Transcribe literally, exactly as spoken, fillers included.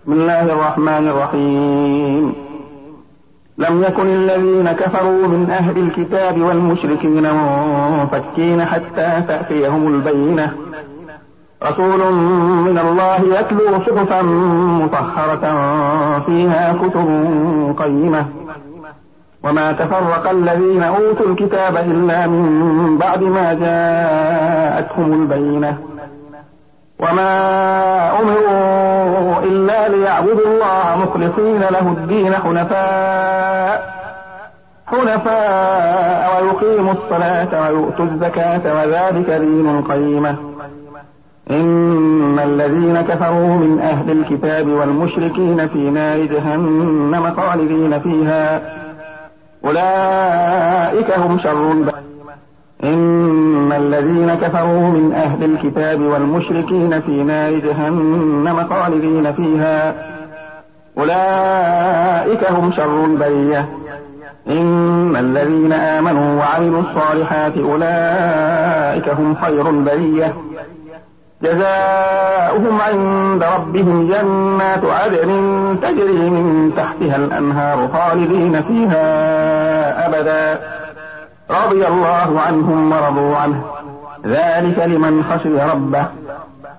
بسم الله الرحمن الرحيم. لم يكن الذين كفروا من أهل الكتاب والمشركين منفكين حتى تأتيهم البينة، رسول من الله يتلو صحفا مطهرة فيها كتب قيمة، وما تفرق الذين أوتوا الكتاب إلا من بعد ما جاءتهم البينة، وما أمروا إلا ليعبدوا الله مخلصين له الدين حنفاء حنفاء ويقيموا الصلاة ويؤتوا الزكاة وذلك دين القيمة. إن الذين كفروا من أهل الكتاب والمشركين في نار جهنم خالدين فيها أولئك هم شر البرية. إن الذين كفروا من أهل الكتاب والمشركين في نار جهنم خالدين فيها أولئك هم شر البرية. إن الذين آمنوا وعملوا الصالحات أولئك هم خير البرية، جزاؤهم عند ربهم جنات عدن تجري من تحتها الأنهار خالدين فيها أبدا، رضي الله عنهم ورضوا عنه، ذلك لمن خشي ربه.